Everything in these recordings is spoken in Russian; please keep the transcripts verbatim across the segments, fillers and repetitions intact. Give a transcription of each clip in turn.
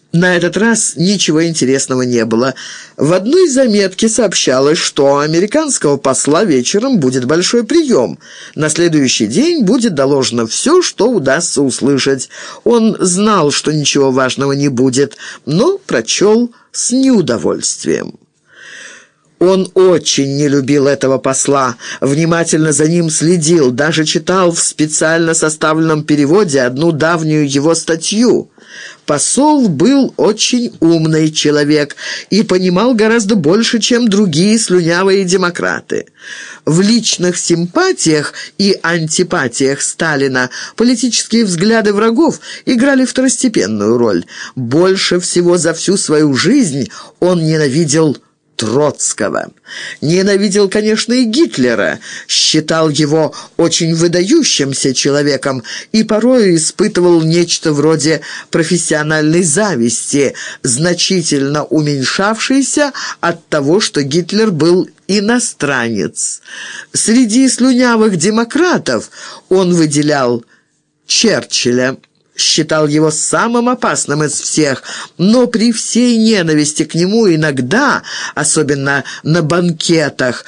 На этот раз ничего интересного не было. В одной заметке сообщалось, что у американского посла вечером будет большой прием. На следующий день будет доложено все, что удастся услышать. Он знал, что ничего важного не будет, но прочел с неудовольствием. Он очень не любил этого посла, внимательно за ним следил, даже читал в специально составленном переводе одну давнюю его статью. Посол был очень умный человек и понимал гораздо больше, чем другие слюнявые демократы. В личных симпатиях и антипатиях Сталина политические взгляды врагов играли второстепенную роль. Больше всего за всю свою жизнь он ненавидел Троцкого. Ненавидел, конечно, и Гитлера, считал его очень выдающимся человеком и порой испытывал нечто вроде профессиональной зависти, значительно уменьшавшейся от того, что Гитлер был иностранец. Среди слюнявых демократов он выделял Черчилля, считал его самым опасным из всех, но при всей ненависти к нему иногда, особенно на банкетах,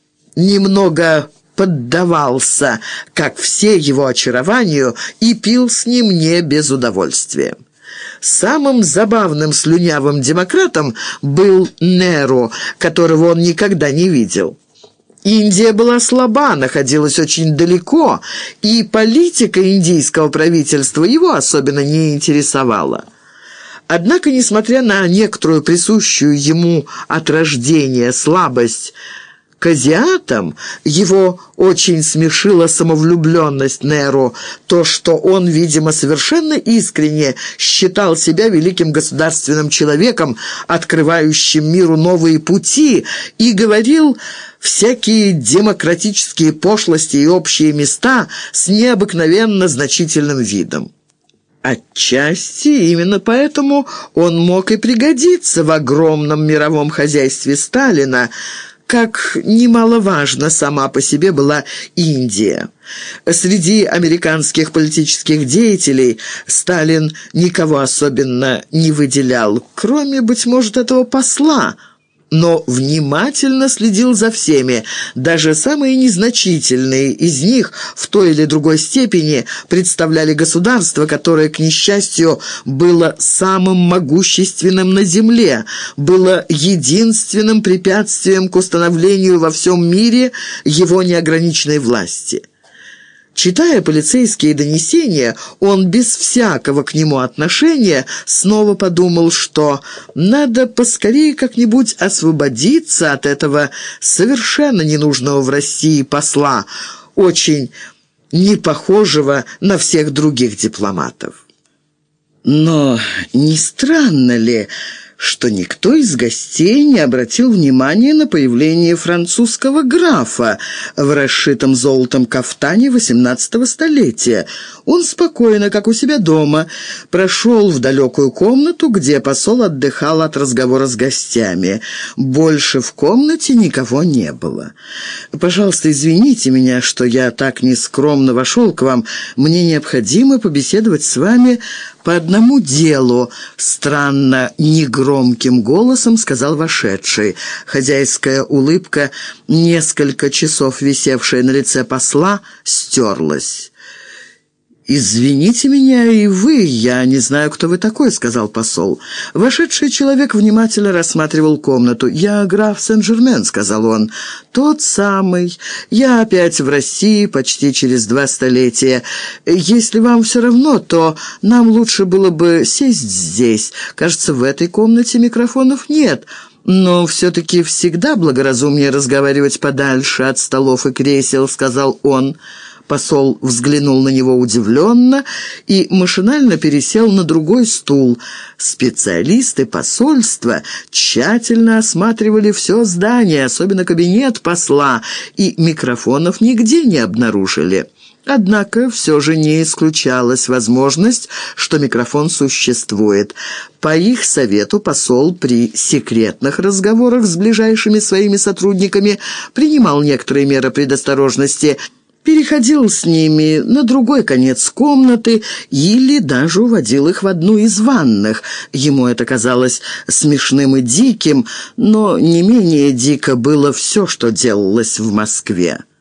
немного поддавался, как все его очарованию, и пил с ним не без удовольствия. Самым забавным слюнявым демократом был Неру, которого он никогда не видел. Индия была слаба, находилась очень далеко, и политика индийского правительства его особенно не интересовала. Однако, несмотря на некоторую присущую ему от рождения слабость к азиатам, его очень смешила самовлюбленность Неру, то, что он, видимо, совершенно искренне считал себя великим государственным человеком, открывающим миру новые пути, и говорил всякие демократические пошлости и общие места с необыкновенно значительным видом. Отчасти именно поэтому он мог и пригодиться в огромном мировом хозяйстве Сталина, как немаловажна сама по себе была Индия. Среди американских политических деятелей Сталин никого особенно не выделял, кроме, быть может, этого посла, но внимательно следил за всеми. Даже самые незначительные из них в той или другой степени представляли государство, которое, к несчастью, было самым могущественным на земле, было единственным препятствием к установлению во всем мире его неограниченной власти. Читая полицейские донесения, он без всякого к нему отношения снова подумал, что надо поскорее как-нибудь освободиться от этого совершенно ненужного в России посла, очень не похожего на всех других дипломатов. Но не странно ли, что никто из гостей не обратил внимания на появление французского графа в расшитом золотом кафтане восемнадцатого столетия? Он спокойно, как у себя дома, прошел в далекую комнату, где посол отдыхал от разговора с гостями. Больше в комнате никого не было. «Пожалуйста, извините меня, что я так нескромно вошел к вам. Мне необходимо побеседовать с вами по одному делу», — странно негромким голосом сказал вошедший. Хозяйская улыбка, несколько часов висевшая на лице посла, стерлась. «Извините меня и вы, я не знаю, кто вы такой», — сказал посол. Вошедший человек внимательно рассматривал комнату. «Я граф Сен-Жермен», — сказал он. «Тот самый. Я опять в России почти через два столетия. Если вам все равно, то нам лучше было бы сесть здесь. Кажется, в этой комнате микрофонов нет». «Но все-таки всегда благоразумнее разговаривать подальше от столов и кресел», — сказал он. Посол взглянул на него удивленно и машинально пересел на другой стул. Специалисты посольства тщательно осматривали все здание, особенно кабинет посла, и микрофонов нигде не обнаружили. Однако все же не исключалась возможность, что микрофон существует. По их совету посол при секретных разговорах с ближайшими своими сотрудниками принимал некоторые меры предосторожности переходил с ними на другой конец комнаты или даже уводил их в одну из ванных. Ему это казалось смешным и диким, но не менее дико было все, что делалось в Москве.